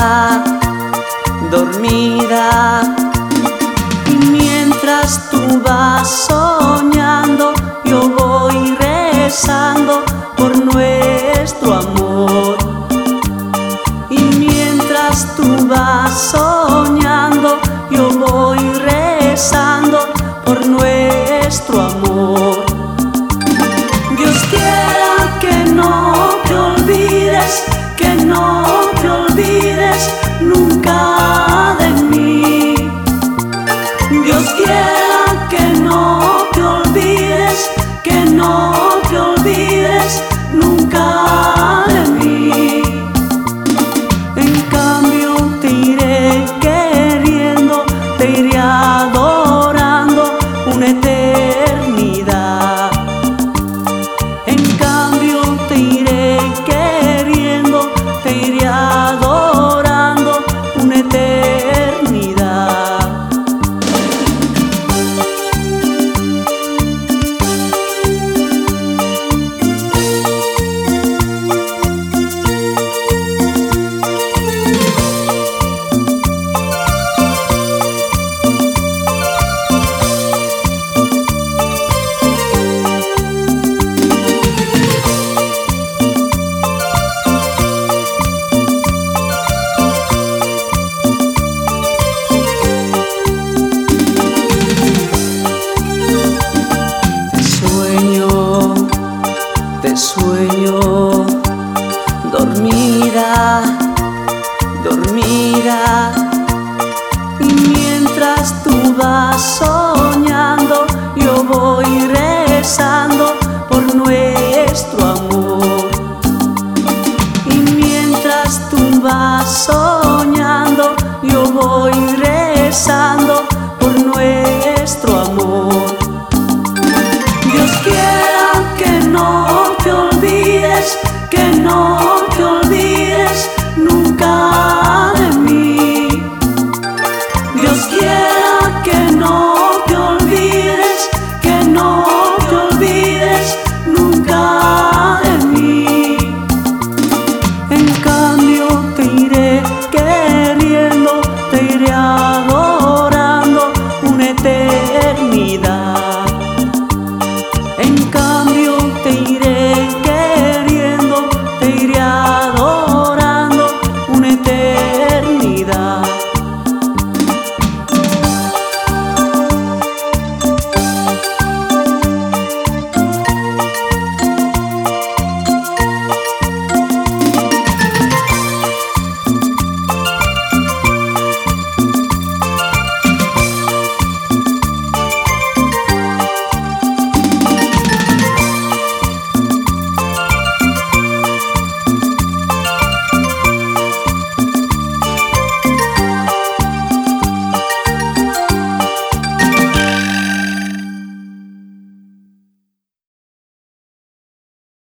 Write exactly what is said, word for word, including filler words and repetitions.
dormida, dormida. Y mientras tú vas soñando, yo voy rezando por nuestro amor. Y mientras tú vas soñando, yo voy rezando por nuestro amor. Dios quiera que no te olvides, que no te olvides nunca de mí. Dios quiera que no te olvides, que no te olvides nunca de mí. En cambio te iré queriendo, te iré adorando una eternidad. En cambio te iré queriendo, te iré adorando una eternidad. Te sueño, dormida, dormida. Y mientras tú vas soñando, yo voy rezando por nuestro amor. Y mientras tú vas soñando,